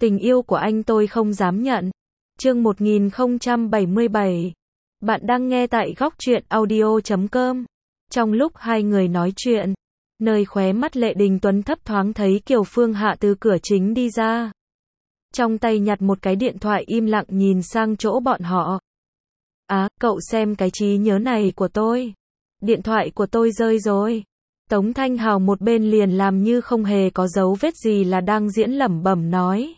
Tình yêu của anh tôi không dám nhận. Chương 1077. Bạn đang nghe tại góc truyện audio.com. Trong lúc hai người nói chuyện, nơi khóe mắt Lệ Đình Tuấn thấp thoáng thấy Kiều Phương Hạ từ cửa chính đi ra. Trong tay nhặt một cái điện thoại im lặng nhìn sang chỗ bọn họ. Cậu xem cái trí nhớ này của tôi. Điện thoại của tôi rơi rồi. Tống Thanh Hào một bên liền làm như không hề có dấu vết gì là đang diễn lẩm bẩm nói.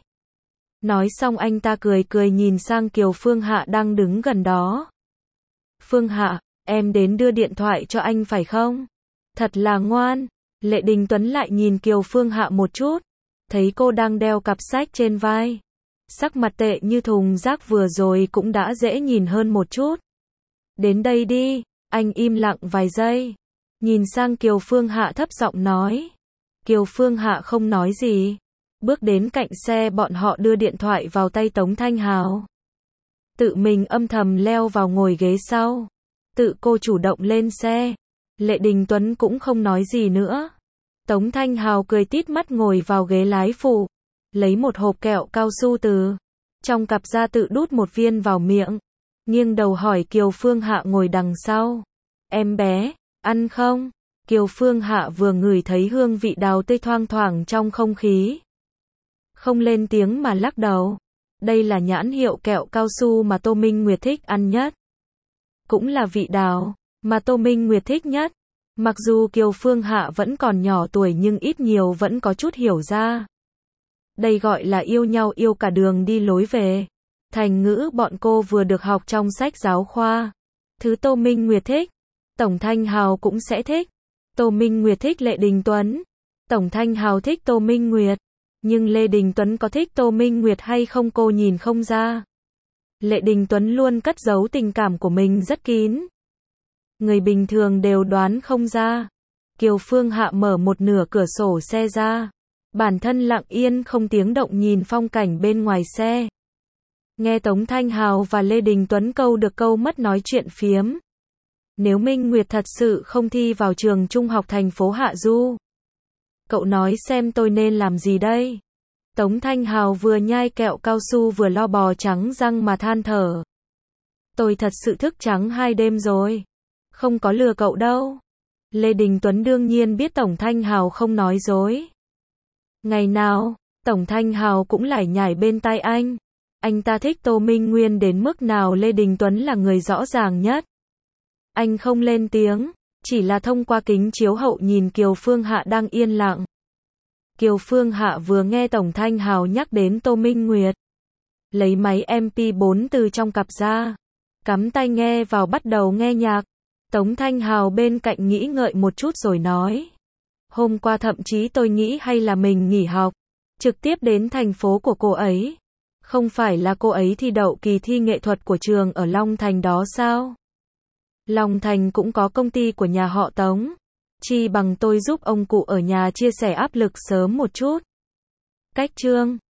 Nói xong anh ta cười cười nhìn sang Kiều Phương Hạ đang đứng gần đó. Phương Hạ, em đến đưa điện thoại cho anh phải không? Thật là ngoan. Lệ Đình Tuấn lại nhìn Kiều Phương Hạ một chút. Thấy cô đang đeo cặp sách trên vai. Sắc mặt tệ như thùng rác vừa rồi cũng đã dễ nhìn hơn một chút. Đến đây đi. Anh im lặng vài giây. Nhìn sang Kiều Phương Hạ thấp giọng nói. Kiều Phương Hạ không nói gì. Bước đến cạnh xe bọn họ đưa điện thoại vào tay Tống Thanh Hào. Tự mình âm thầm leo vào ngồi ghế sau. Tự cô chủ động lên xe. Lệ Đình Tuấn cũng không nói gì nữa. Tống Thanh Hào cười tít mắt ngồi vào ghế lái phụ. Lấy một hộp kẹo cao su từ trong cặp ra tự đút một viên vào miệng. Nghiêng đầu hỏi Kiều Phương Hạ ngồi đằng sau. Em bé, ăn không? Kiều Phương Hạ vừa ngửi thấy hương vị đào tươi thoang thoảng trong không khí. Không lên tiếng mà lắc đầu. Đây là nhãn hiệu kẹo cao su mà Tô Minh Nguyệt thích ăn nhất. Cũng là vị đào mà Tô Minh Nguyệt thích nhất. Mặc dù Kiều Phương Hạ vẫn còn nhỏ tuổi nhưng ít nhiều vẫn có chút hiểu ra. Đây gọi là yêu nhau yêu cả đường đi lối về. Thành ngữ bọn cô vừa được học trong sách giáo khoa. Thứ Tô Minh Nguyệt thích, Tổng Thanh Hào cũng sẽ thích. Tô Minh Nguyệt thích Lệ Đình Tuấn. Tổng Thanh Hào thích Tô Minh Nguyệt. Nhưng Lê Đình Tuấn có thích Tô Minh Nguyệt hay không cô nhìn không ra. Lệ Đình Tuấn luôn cất giấu tình cảm của mình rất kín. Người bình thường đều đoán không ra. Kiều Phương Hạ mở một nửa cửa sổ xe ra. Bản thân lặng yên không tiếng động nhìn phong cảnh bên ngoài xe. Nghe Tống Thanh Hào và Lê Đình Tuấn câu được câu mất nói chuyện phiếm. Nếu Minh Nguyệt thật sự không thi vào trường trung học thành phố Hạ Du, cậu nói xem tôi nên làm gì đây? Tống Thanh Hào vừa nhai kẹo cao su vừa lo bò trắng răng mà than thở. Tôi thật sự thức trắng 2 đêm rồi. Không có lừa cậu đâu. Lê Đình Tuấn đương nhiên biết Tổng Thanh Hào không nói dối. Ngày nào, Tổng Thanh Hào cũng lải nhải bên tai anh. Anh ta thích Tô Minh Nguyên đến mức nào Lê Đình Tuấn là người rõ ràng nhất. Anh không lên tiếng, chỉ là thông qua kính chiếu hậu nhìn Kiều Phương Hạ đang yên lặng. Kiều Phương Hạ vừa nghe Tổng Thanh Hào nhắc đến Tô Minh Nguyệt. Lấy máy MP4 từ trong cặp ra. Cắm tai nghe vào bắt đầu nghe nhạc. Tống Thanh Hào bên cạnh nghĩ ngợi một chút rồi nói. Hôm qua thậm chí tôi nghĩ hay là mình nghỉ học. Trực tiếp đến thành phố của cô ấy. Không phải là cô ấy thi đậu kỳ thi nghệ thuật của trường ở Long Thành đó sao? Long Thành cũng có công ty của nhà họ Tống. Chi bằng tôi giúp ông cụ ở nhà chia sẻ áp lực sớm một chút. Cách chương